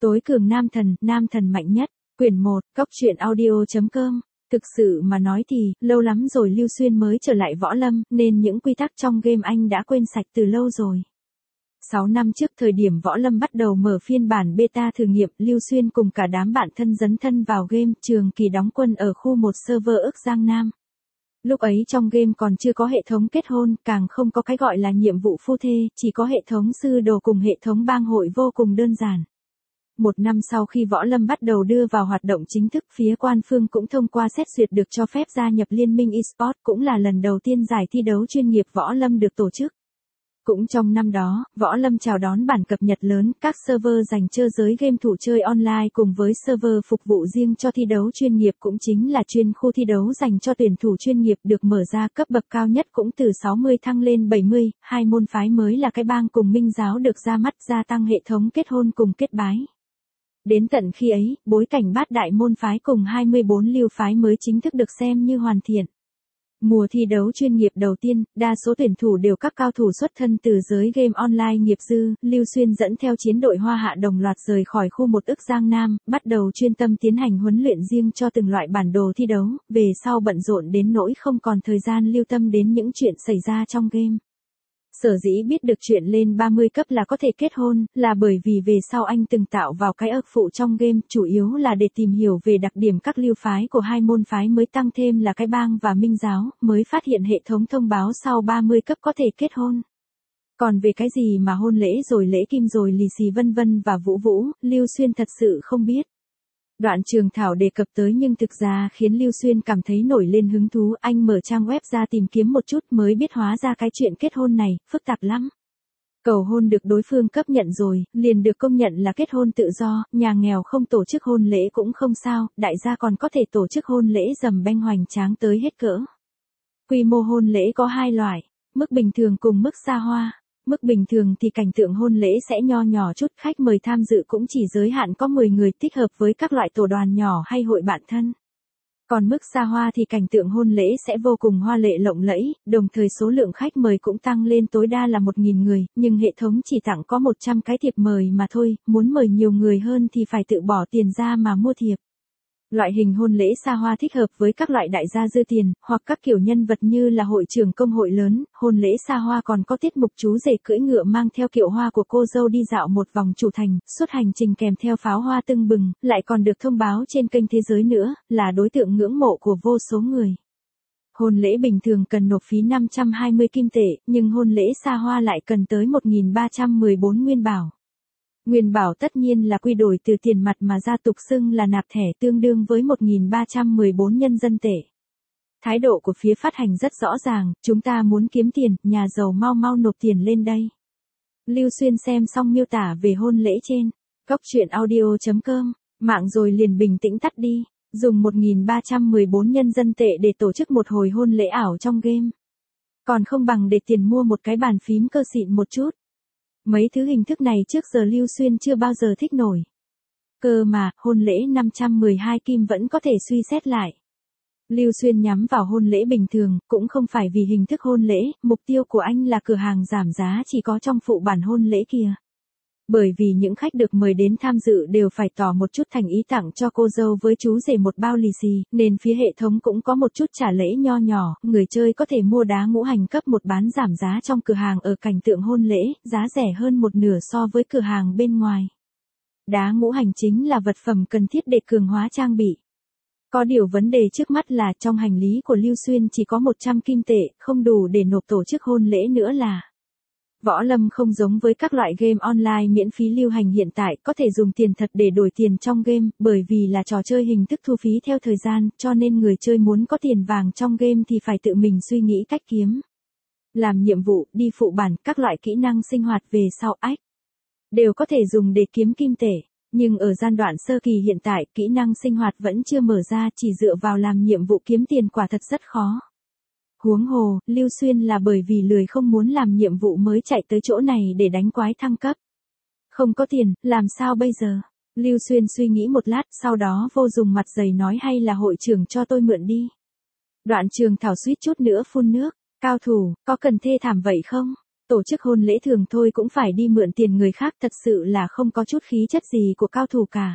Tối cường nam thần mạnh nhất, quyển 1, Cóc truyện audio.com. Thực sự mà nói thì, lâu lắm rồi Lưu Xuyên mới trở lại võ lâm, nên những quy tắc trong game anh đã quên sạch từ lâu rồi. 6 năm trước thời điểm võ lâm bắt đầu mở phiên bản beta thử nghiệm, Lưu Xuyên cùng cả đám bạn thân dấn thân vào game Trường Kỳ đóng quân ở khu 1 server ức Giang Nam. Lúc ấy trong game còn chưa có hệ thống kết hôn, càng không có cái gọi là nhiệm vụ phu thê, chỉ có hệ thống sư đồ cùng hệ thống bang hội vô cùng đơn giản. Một năm sau khi võ lâm bắt đầu đưa vào hoạt động chính thức, phía quan phương cũng thông qua xét duyệt được cho phép gia nhập liên minh eSports, cũng là lần đầu tiên giải thi đấu chuyên nghiệp võ lâm được tổ chức. Cũng trong năm đó, võ lâm chào đón bản cập nhật lớn, các server dành cho giới game thủ chơi online cùng với server phục vụ riêng cho thi đấu chuyên nghiệp, cũng chính là chuyên khu thi đấu dành cho tuyển thủ chuyên nghiệp được mở ra, cấp bậc cao nhất cũng từ 60 thăng lên 70, hai môn phái mới là cái bang cùng minh giáo được ra mắt, gia tăng hệ thống kết hôn cùng kết bái. Đến tận khi ấy, bối cảnh bát đại môn phái cùng 24 lưu phái mới chính thức được xem như hoàn thiện. Mùa thi đấu chuyên nghiệp đầu tiên, đa số tuyển thủ đều các cao thủ xuất thân từ giới game online nghiệp dư. Lưu Xuyên dẫn theo chiến đội Hoa Hạ đồng loạt rời khỏi khu 1 ức Giang Nam, bắt đầu chuyên tâm tiến hành huấn luyện riêng cho từng loại bản đồ thi đấu, về sau bận rộn đến nỗi không còn thời gian lưu tâm đến những chuyện xảy ra trong game. Sở dĩ biết được chuyện lên 30 cấp là có thể kết hôn, là bởi vì về sau anh từng tạo vào cái ức phụ trong game, chủ yếu là để tìm hiểu về đặc điểm các lưu phái của hai môn phái mới, tăng thêm là cái bang và minh giáo, mới phát hiện hệ thống thông báo sau 30 cấp có thể kết hôn. Còn về cái gì mà hôn lễ rồi lễ kim rồi lì xì vân vân và vũ vũ, Lưu Xuyên thật sự không biết. Đoạn Trường Thảo đề cập tới nhưng thực ra khiến Lưu Xuyên cảm thấy nổi lên hứng thú, anh mở trang web ra tìm kiếm một chút mới biết hóa ra cái chuyện kết hôn này, phức tạp lắm. Cầu hôn được đối phương cấp nhận rồi, liền được công nhận là kết hôn tự do, nhà nghèo không tổ chức hôn lễ cũng không sao, đại gia còn có thể tổ chức hôn lễ dầm beng hoành tráng tới hết cỡ. Quy mô hôn lễ có hai loại, mức bình thường cùng mức xa hoa. Mức bình thường thì cảnh tượng hôn lễ sẽ nho nhỏ chút, khách mời tham dự cũng chỉ giới hạn có 10 người, thích hợp với các loại tổ đoàn nhỏ hay hội bạn thân. Còn mức xa hoa thì cảnh tượng hôn lễ sẽ vô cùng hoa lệ lộng lẫy, đồng thời số lượng khách mời cũng tăng lên tối đa là 1.000 người, nhưng hệ thống chỉ tặng có 100 cái thiệp mời mà thôi, muốn mời nhiều người hơn thì phải tự bỏ tiền ra mà mua thiệp. Loại hình hôn lễ xa hoa thích hợp với các loại đại gia dư tiền, hoặc các kiểu nhân vật như là hội trưởng công hội lớn. Hôn lễ xa hoa còn có tiết mục chú rể cưỡi ngựa mang theo kiệu hoa của cô dâu đi dạo một vòng chủ thành, suốt hành trình kèm theo pháo hoa tưng bừng, lại còn được thông báo trên kênh thế giới nữa, là đối tượng ngưỡng mộ của vô số người. Hôn lễ bình thường cần nộp phí 520 kim tệ, nhưng hôn lễ xa hoa lại cần tới 1.314 nguyên bảo. Nguyên bảo tất nhiên là quy đổi từ tiền mặt mà gia tục xưng là nạp thẻ, tương đương với 1.314 nhân dân tệ. Thái độ của phía phát hành rất rõ ràng, chúng ta muốn kiếm tiền, nhà giàu mau mau nộp tiền lên đây. Lưu Xuyên xem xong miêu tả về hôn lễ trên, Cóc truyện audio.com, mạng rồi liền bình tĩnh tắt đi, dùng 1.314 nhân dân tệ để tổ chức một hồi hôn lễ ảo trong game. Còn không bằng để tiền mua một cái bàn phím cơ xịn một chút. Mấy thứ hình thức này trước giờ Lưu Xuyên chưa bao giờ thích nổi. Cơ mà, hôn lễ 512 kim vẫn có thể suy xét lại. Lưu Xuyên nhắm vào hôn lễ bình thường, cũng không phải vì hình thức hôn lễ, mục tiêu của anh là cửa hàng giảm giá chỉ có trong phụ bản hôn lễ kia. Bởi vì những khách được mời đến tham dự đều phải tỏ một chút thành ý tặng cho cô dâu với chú rể một bao lì xì, nên phía hệ thống cũng có một chút trả lễ nho nhỏ, người chơi có thể mua đá ngũ hành cấp 1 bán giảm giá trong cửa hàng ở cảnh tượng hôn lễ, giá rẻ hơn một nửa so với cửa hàng bên ngoài. Đá ngũ hành chính là vật phẩm cần thiết để cường hóa trang bị. Có điều vấn đề trước mắt là trong hành lý của Lưu Xuyên chỉ có 100 kim tệ, không đủ để nộp tổ chức hôn lễ nữa là. Võ lâm không giống với các loại game online miễn phí lưu hành hiện tại, có thể dùng tiền thật để đổi tiền trong game, bởi vì là trò chơi hình thức thu phí theo thời gian, cho nên người chơi muốn có tiền vàng trong game thì phải tự mình suy nghĩ cách kiếm. Làm nhiệm vụ, đi phụ bản, các loại kỹ năng sinh hoạt về sau đều có thể dùng để kiếm kim tệ. Nhưng ở giai đoạn sơ kỳ hiện tại, kỹ năng sinh hoạt vẫn chưa mở ra, chỉ dựa vào làm nhiệm vụ kiếm tiền quả thật rất khó. Huống hồ, Lưu Xuyên là bởi vì lười không muốn làm nhiệm vụ mới chạy tới chỗ này để đánh quái thăng cấp. Không có tiền, làm sao bây giờ? Lưu Xuyên suy nghĩ một lát, sau đó vô dùng mặt dày nói hay là hội trưởng cho tôi mượn đi. Đoạn Trường Thảo suýt chút nữa phun nước, cao thủ, có cần thê thảm vậy không? Tổ chức hôn lễ thường thôi cũng phải đi mượn tiền người khác, thật sự là không có chút khí chất gì của cao thủ cả.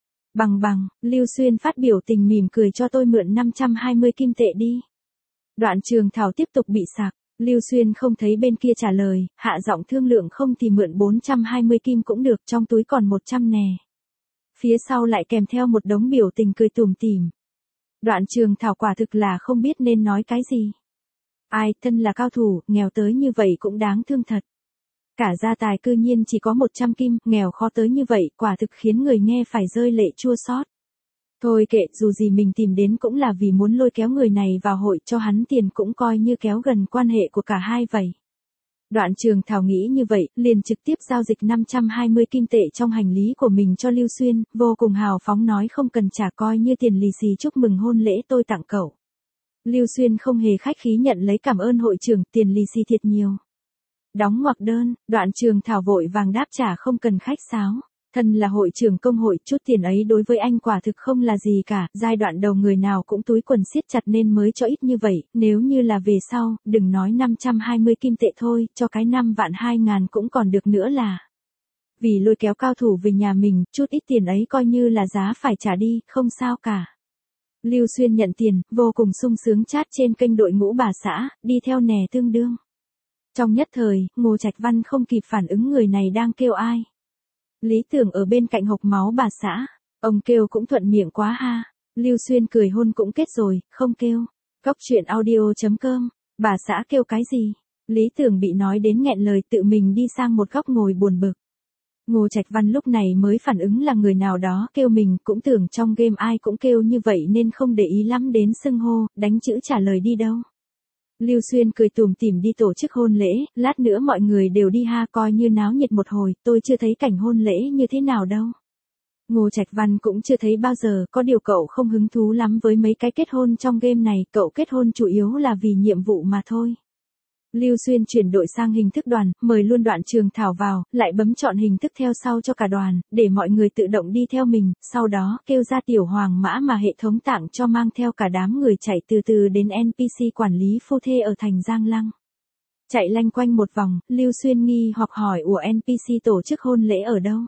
Bằng, Lưu Xuyên phát biểu tình mỉm cười cho tôi mượn 520 kim tệ đi. Đoạn Trường Thảo tiếp tục bị sặc, Lưu Xuyên không thấy bên kia trả lời, hạ giọng thương lượng không thì mượn 420 kim cũng được, trong túi còn 100 nè. Phía sau lại kèm theo một đống biểu tình cười tủm tỉm. Đoạn Trường Thảo quả thực là không biết nên nói cái gì. Ai, thân là cao thủ, nghèo tới như vậy cũng đáng thương thật. Cả gia tài cư nhiên chỉ có 100 kim, nghèo khó tới như vậy, quả thực khiến người nghe phải rơi lệ chua xót. Thôi kệ, dù gì mình tìm đến cũng là vì muốn lôi kéo người này vào hội, cho hắn tiền cũng coi như kéo gần quan hệ của cả hai vậy. Đoạn Trường Thảo nghĩ như vậy, liền trực tiếp giao dịch 520 kim tệ trong hành lý của mình cho Lưu Xuyên, vô cùng hào phóng nói không cần trả, coi như tiền lì xì chúc mừng hôn lễ tôi tặng cậu. Lưu Xuyên không hề khách khí nhận lấy, cảm ơn hội trưởng, tiền lì xì thiệt nhiều. Đóng ngoặc đơn, Đoạn Trường Thảo vội vàng đáp trả không cần khách sáo. Thân là hội trưởng công hội, chút tiền ấy đối với anh quả thực không là gì cả, giai đoạn đầu người nào cũng túi quần siết chặt nên mới cho ít như vậy, nếu như là về sau, đừng nói 520 kim tệ thôi, cho cái 5 vạn 2 ngàn cũng còn được nữa là. Vì lôi kéo cao thủ về nhà mình, chút ít tiền ấy coi như là giá phải trả đi, không sao cả. Lưu Xuyên nhận tiền, vô cùng sung sướng chat trên kênh đội ngũ bà xã, đi theo nè tương đương. Trong nhất thời, Ngô Trạch Văn không kịp phản ứng người này đang kêu ai. Lý Tưởng ở bên cạnh hộc máu bà xã, ông kêu cũng thuận miệng quá ha. Lưu Xuyên cười hôn cũng kết rồi, không kêu. Cóc truyện audio.com, bà xã kêu cái gì? Lý Tưởng bị nói đến nghẹn lời, tự mình đi sang một góc ngồi buồn bực. Ngô Trạch Văn lúc này mới phản ứng là người nào đó kêu mình, cũng tưởng trong game ai cũng kêu như vậy nên không để ý lắm đến xưng hô, đánh chữ trả lời đi đâu. Lưu Xuyên cười tủm tỉm đi tổ chức hôn lễ, lát nữa mọi người đều đi ha, coi như náo nhiệt một hồi, tôi chưa thấy cảnh hôn lễ như thế nào đâu. Ngô Trạch Văn cũng chưa thấy bao giờ, có điều cậu không hứng thú lắm với mấy cái kết hôn trong game này, cậu kết hôn chủ yếu là vì nhiệm vụ mà thôi. Lưu Xuyên chuyển đổi sang hình thức đoàn, mời luôn Đoạn Trường Thảo vào, lại bấm chọn hình thức theo sau cho cả đoàn, để mọi người tự động đi theo mình, sau đó kêu ra tiểu hoàng mã mà hệ thống tặng cho mang theo cả đám người chạy từ từ đến NPC quản lý phu thê ở thành Giang Lăng. Chạy lanh quanh một vòng, Lưu Xuyên nghi hoặc hỏi ủa NPC tổ chức hôn lễ ở đâu?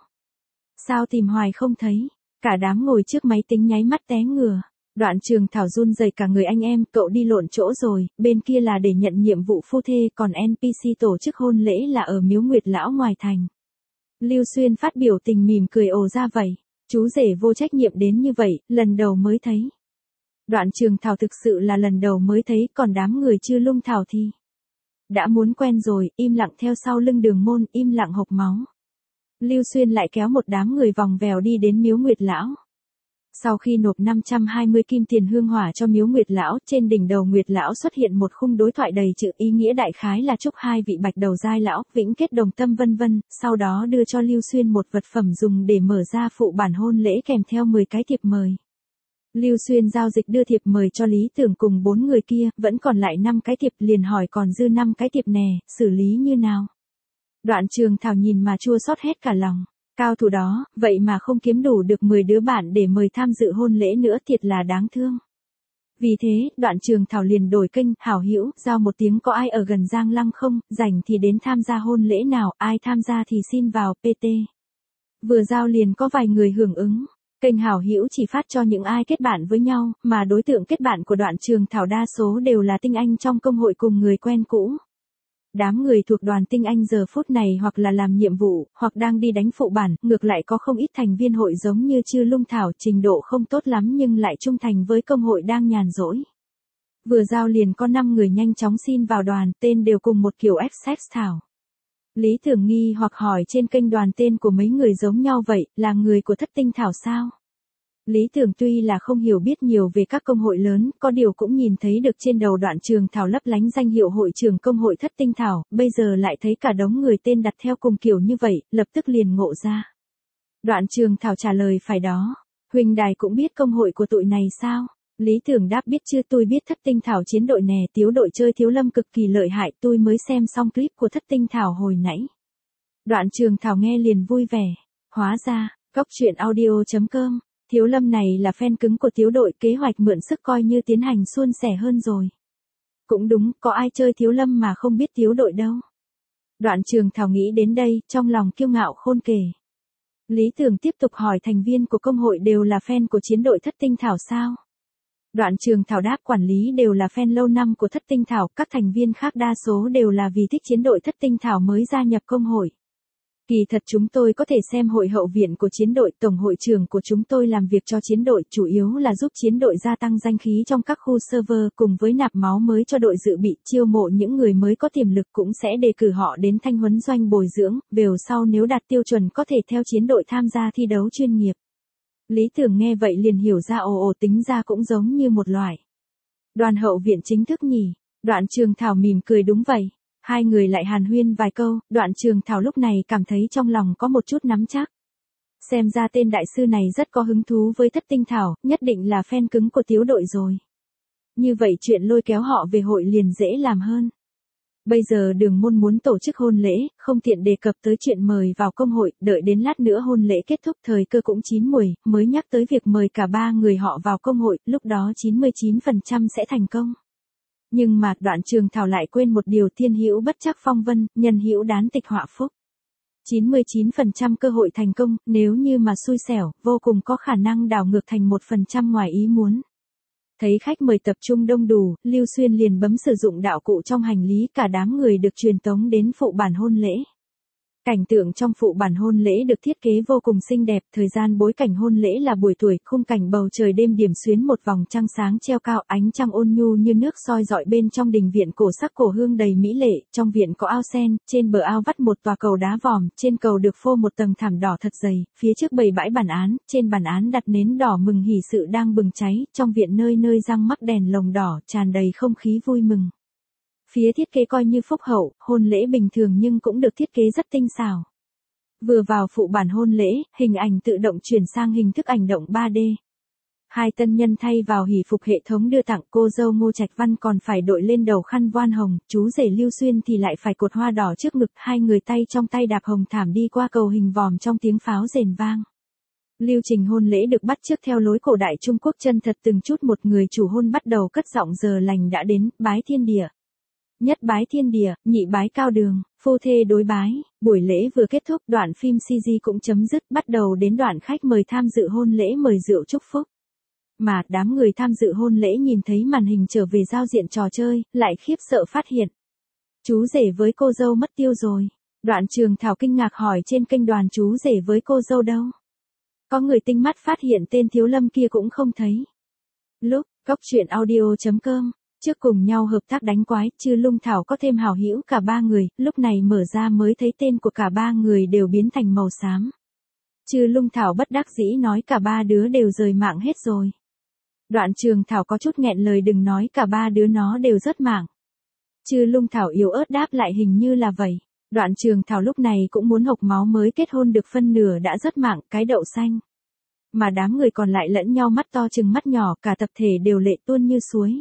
Sao tìm hoài không thấy? Cả đám ngồi trước máy tính nháy mắt té ngửa. Đoạn Trường Thảo run rẩy cả người, anh em, cậu đi lộn chỗ rồi, bên kia là để nhận nhiệm vụ phu thê, còn NPC tổ chức hôn lễ là ở Miếu Nguyệt Lão ngoài thành. Lưu Xuyên phát biểu tình mỉm cười ồ ra vậy, chú rể vô trách nhiệm đến như vậy, lần đầu mới thấy. Đoạn Trường Thảo thực sự là lần đầu mới thấy, còn đám người chưa lung thảo thì đã muốn quen rồi, im lặng theo sau lưng Đường Môn, im lặng hộc máu. Lưu Xuyên lại kéo một đám người vòng vèo đi đến Miếu Nguyệt Lão. Sau khi nộp 520 kim tiền hương hỏa cho Miếu Nguyệt Lão, trên đỉnh đầu Nguyệt Lão xuất hiện một khung đối thoại đầy chữ ý nghĩa đại khái là chúc hai vị bạch đầu giai lão, vĩnh kết đồng tâm vân vân, sau đó đưa cho Lưu Xuyên một vật phẩm dùng để mở ra phụ bản hôn lễ kèm theo 10 cái thiệp mời. Lưu Xuyên giao dịch đưa thiệp mời cho Lý Tưởng cùng 4 người kia, vẫn còn lại 5 cái thiệp, liền hỏi còn dư 5 cái thiệp nè, xử lý như nào? Đoạn Trường Thảo nhìn mà chua xót hết cả lòng. Cao thủ đó, vậy mà không kiếm đủ được 10 đứa bạn để mời tham dự hôn lễ nữa, thiệt là đáng thương. Vì thế, Đoạn Trường Thảo liền đổi kênh, hảo hữu, giao một tiếng có ai ở gần Giang Lăng không, rảnh thì đến tham gia hôn lễ nào, ai tham gia thì xin vào PT. Vừa giao liền có vài người hưởng ứng. Kênh hảo hữu chỉ phát cho những ai kết bạn với nhau, mà đối tượng kết bạn của Đoạn Trường Thảo đa số đều là tinh anh trong công hội cùng người quen cũ. Đám người thuộc đoàn tinh anh giờ phút này hoặc là làm nhiệm vụ, hoặc đang đi đánh phụ bản, ngược lại có không ít thành viên hội giống như Chư Lung Thảo, trình độ không tốt lắm nhưng lại trung thành với công hội đang nhàn rỗi. Vừa giao liền có 5 người nhanh chóng xin vào đoàn, tên đều cùng một kiểu F-Sex Thảo. Lý Tưởng nghi hoặc hỏi trên kênh đoàn tên của mấy người giống nhau vậy, là người của Thất Tinh Thảo sao? Lý Tưởng tuy là không hiểu biết nhiều về các công hội lớn, có điều cũng nhìn thấy được trên đầu Đoạn Trường Thảo lấp lánh danh hiệu hội trưởng công hội Thất Tinh Thảo, bây giờ lại thấy cả đống người tên đặt theo cùng kiểu như vậy, lập tức liền ngộ ra. Đoạn Trường Thảo trả lời phải đó, huynh đài cũng biết công hội của tụi này sao? Lý Tưởng đáp biết chưa, tôi biết Thất Tinh Thảo chiến đội nè, tiếu đội chơi Thiếu Lâm cực kỳ lợi hại, tôi mới xem xong clip của Thất Tinh Thảo hồi nãy. Đoạn Trường Thảo nghe liền vui vẻ, hóa ra, cóc truyện audio.com. Thiếu Lâm này là fan cứng của Tiếu đội, kế hoạch mượn sức coi như tiến hành suôn sẻ hơn rồi. Cũng đúng, có ai chơi Thiếu Lâm mà không biết Tiếu đội đâu. Đoạn Trường Thảo nghĩ đến đây, trong lòng kiêu ngạo khôn kể. Lý Tưởng tiếp tục hỏi thành viên của công hội đều là fan của chiến đội Thất Tinh Thảo sao? Đoạn Trường Thảo đáp quản lý đều là fan lâu năm của Thất Tinh Thảo, các thành viên khác đa số đều là vì thích chiến đội Thất Tinh Thảo mới gia nhập công hội. Kỳ thật chúng tôi có thể xem hội hậu viện của chiến đội, tổng hội trưởng của chúng tôi làm việc cho chiến đội, chủ yếu là giúp chiến đội gia tăng danh khí trong các khu server cùng với nạp máu mới cho đội dự bị, chiêu mộ những người mới có tiềm lực cũng sẽ đề cử họ đến thanh huấn doanh bồi dưỡng, về sau nếu đạt tiêu chuẩn có thể theo chiến đội tham gia thi đấu chuyên nghiệp. Lý Tưởng nghe vậy liền hiểu ra tính ra cũng giống như một loại đoàn hậu viện chính thức nhỉ. Đoạn Trường Thảo mỉm cười đúng vậy. Hai người lại hàn huyên vài câu, Đoạn Trường Thảo lúc này cảm thấy trong lòng có một chút nắm chắc. Xem ra tên đại sư này rất có hứng thú với Thất Tinh Thảo, nhất định là fan cứng của Tiếu đội rồi. Như vậy chuyện lôi kéo họ về hội liền dễ làm hơn. Bây giờ Đường Môn muốn tổ chức hôn lễ, không tiện đề cập tới chuyện mời vào công hội, đợi đến lát nữa hôn lễ kết thúc thời cơ cũng chín muồi, mới nhắc tới việc mời cả ba người họ vào công hội, lúc đó 99% sẽ thành công. Nhưng mà Đoạn Trường Thảo lại quên một điều, thiên hữu bất trắc phong vân, nhân hữu đán tịch họa phúc. 99% cơ hội thành công, nếu như mà xui xẻo, vô cùng có khả năng đảo ngược thành 1% ngoài ý muốn. Thấy khách mời tập trung đông đủ, Lưu Xuyên liền bấm sử dụng đạo cụ trong hành lý, cả đám người được truyền tống đến phụ bản hôn lễ. Cảnh tượng trong phụ bản hôn lễ được thiết kế vô cùng xinh đẹp, thời gian bối cảnh hôn lễ là buổi tuổi, khung cảnh bầu trời đêm điểm xuyến một vòng trăng sáng treo cao, ánh trăng ôn nhu như nước soi rọi bên trong đình viện cổ sắc cổ hương đầy mỹ lệ, trong viện có ao sen, trên bờ ao vắt một tòa cầu đá vòm, trên cầu được phô một tầng thảm đỏ thật dày, phía trước bày bãi bàn án, trên bàn án đặt nến đỏ mừng hỷ sự đang bừng cháy, trong viện nơi nơi răng mắc đèn lồng đỏ, tràn đầy không khí vui mừng. Phía thiết kế coi như phúc hậu, hôn lễ bình thường nhưng cũng được thiết kế rất tinh xảo. Vừa vào phụ bản hôn lễ, hình ảnh tự động chuyển sang hình thức ảnh động 3D. Hai tân nhân thay vào hỷ phục hệ thống đưa tặng, cô dâu Ngô Trạch Văn còn phải đội lên đầu khăn voan hồng, chú rể Lưu Xuyên thì lại phải cột hoa đỏ trước ngực, hai người tay trong tay đạp hồng thảm đi qua cầu hình vòm trong tiếng pháo rền vang. Lưu trình hôn lễ được bắt chước theo lối cổ đại Trung Quốc chân thật, từng chút một người chủ hôn bắt đầu cất giọng giờ lành đã đến, bái thiên địa. Nhất bái thiên địa, nhị bái cao đường, phu thê đối bái. Buổi lễ vừa kết thúc, đoạn phim CG cũng chấm dứt, bắt đầu đến đoạn khách mời tham dự hôn lễ mời rượu chúc phúc. Mà đám người tham dự hôn lễ nhìn thấy màn hình trở về giao diện trò chơi, lại khiếp sợ phát hiện chú rể với cô dâu mất tiêu rồi. Đoạn Trường Thảo kinh ngạc hỏi trên kênh đoàn chú rể với cô dâu đâu. Có người tinh mắt phát hiện tên Thiếu Lâm kia cũng không thấy. Lúc, coctruyện.audio.com trước cùng nhau hợp tác đánh quái, Chư Lung Thảo có thêm hảo hữu cả ba người, lúc này mở ra mới thấy tên của cả ba người đều biến thành màu xám. Chư Lung Thảo bất đắc dĩ nói cả ba đứa đều rời mạng hết rồi. Đoạn Trường Thảo có chút nghẹn lời, đừng nói cả ba đứa nó đều rớt mạng. Chư Lung Thảo yếu ớt đáp lại hình như là vậy. Đoạn Trường Thảo lúc này cũng muốn hộc máu, mới kết hôn được phân nửa đã rớt mạng, cái đậu xanh. Mà đám người còn lại lẫn nhau mắt to chừng mắt nhỏ, cả tập thể đều lệ tuôn như suối.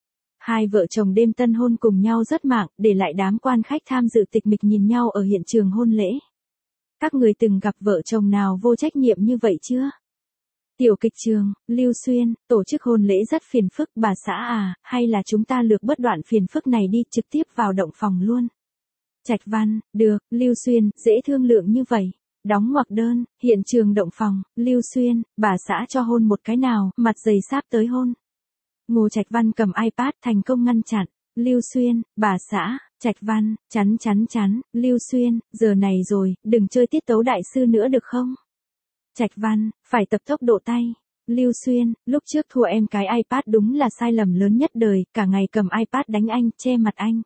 Hai vợ chồng đêm tân hôn cùng nhau rớt mạng, để lại đám quan khách tham dự tịch mịch nhìn nhau ở hiện trường hôn lễ. Các người từng gặp vợ chồng nào vô trách nhiệm như vậy chưa? Tiểu kịch trường, Lưu Xuyên, tổ chức hôn lễ rất phiền phức, bà xã à, hay là chúng ta lược bớt đoạn phiền phức này đi, trực tiếp vào động phòng luôn. Trạch Văn, được, Lưu Xuyên, dễ thương lượng như vậy. Đóng ngoặc đơn, hiện trường động phòng, Lưu Xuyên, bà xã cho hôn một cái nào, mặt dày sáp tới hôn. Ngô Trạch Văn cầm iPad thành công ngăn chặn. Lưu Xuyên, bà xã, Trạch Văn, chắn, Lưu Xuyên, giờ này rồi, đừng chơi tiết tấu đại sư nữa được không? Trạch Văn, phải tập tốc độ tay. Lưu Xuyên, lúc trước thua em cái iPad đúng là sai lầm lớn nhất đời, cả ngày cầm iPad đánh anh, che mặt anh.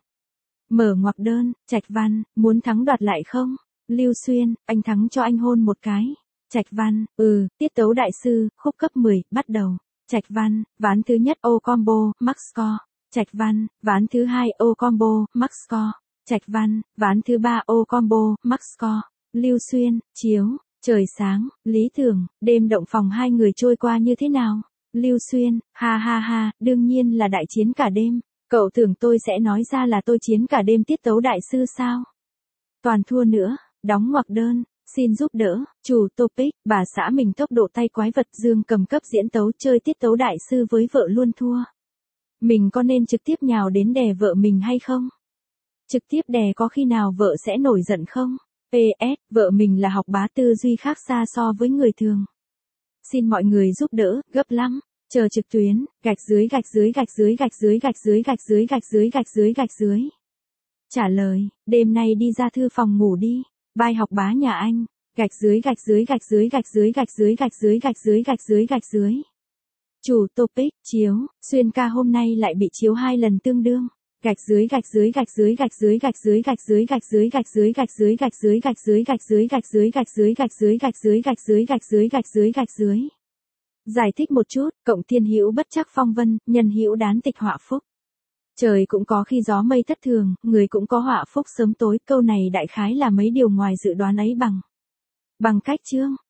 Mở ngoặc đơn, Trạch Văn, muốn thắng đoạt lại không? Lưu Xuyên, anh thắng cho anh hôn một cái. Trạch Văn, tiết tấu đại sư, khúc cấp 10, bắt đầu. Trạch Văn, ván thứ nhất O combo, max score. Trạch Văn, ván thứ hai O combo, max score. Trạch Văn, ván thứ ba O combo, max score. Lưu Xuyên, chiếu, trời sáng, lý tưởng, đêm động phòng hai người trôi qua như thế nào? Lưu Xuyên, ha, đương nhiên là đại chiến cả đêm. Cậu tưởng tôi sẽ nói ra là tôi chiến cả đêm tiết tấu đại sư sao? Toàn thua nữa, đóng ngoặc đơn. Xin giúp đỡ, chủ topic, bà xã mình tốc độ tay quái vật, Dương cầm cấp diễn tấu chơi tiết tấu đại sư với vợ luôn thua. Mình có nên trực tiếp nhào đến đè vợ mình hay không? Trực tiếp đè có khi nào vợ sẽ nổi giận không? PS, vợ mình là học bá tư duy khác xa so với người thường. Xin mọi người giúp đỡ, gấp lắm. Chờ trực tuyến, gạch dưới gạch dưới gạch dưới gạch dưới gạch dưới gạch dưới gạch dưới gạch dưới gạch dưới. Trả lời, đêm nay đi ra thư phòng ngủ đi. Bye học bá nhà anh. Gạch dưới gạch dưới gạch dưới gạch dưới gạch dưới gạch dưới gạch dưới gạch dưới gạch dưới. Chủ topic, chiếu, Xuyên ca hôm nay lại bị chiếu 2 lần tương đương. Gạch dưới gạch dưới gạch dưới gạch dưới gạch dưới gạch dưới gạch dưới gạch dưới gạch dưới gạch dưới gạch dưới gạch dưới gạch dưới gạch dưới gạch dưới gạch dưới gạch dưới gạch dưới gạch dưới gạch dưới. Giải thích một chút, cộng thiên hữu bất trắc phong vân, nhân hữu đán tịch họa phúc. Trời cũng có khi gió mây thất thường, người cũng có họa phúc sớm tối, câu này đại khái là mấy điều ngoài dự đoán ấy bằng cách chương.